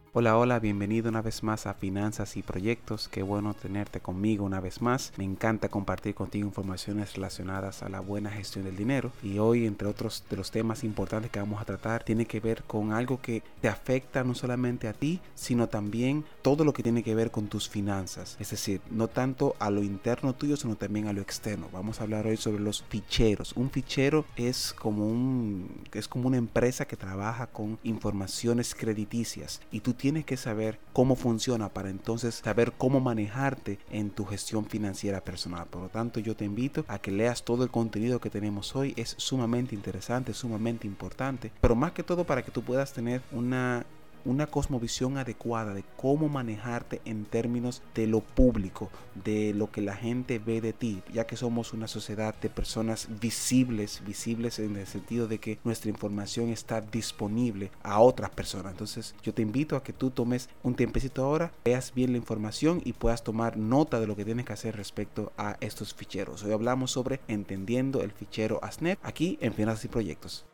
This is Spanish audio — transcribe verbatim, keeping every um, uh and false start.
Hola, hola, bienvenido una vez más a Finanzas y Proyectos. Qué bueno tenerte conmigo una vez más. Me encanta compartir contigo informaciones relacionadas a la buena gestión del dinero. Y hoy, entre otros de los temas importantes que vamos a tratar, tiene que ver con algo que te afecta no solamente a ti, sino también todo lo que tiene que ver con tus finanzas. Es decir, no tanto a lo interno tuyo, sino también a lo externo. Vamos a hablar hoy sobre los ficheros. Un fichero es como un, es como una empresa que trabaja con informaciones crediticias y tú tienes que saber cómo funciona para entonces saber cómo manejarte en tu gestión financiera personal. Por lo tanto, yo te invito a que leas todo el contenido que tenemos hoy. Es sumamente interesante, sumamente importante, pero más que todo para que tú puedas tener una una cosmovisión adecuada de cómo manejarte en términos de lo público, de lo que la gente ve de ti, ya que somos una sociedad de personas visibles, visibles en el sentido de que nuestra información está disponible a otras personas. Entonces yo te invito a que tú tomes un tiempecito ahora, veas bien la información y puedas tomar nota de lo que tienes que hacer respecto a estos ficheros. Hoy hablamos sobre entendiendo el fichero A S N E P aquí en Finanzas y Proyectos.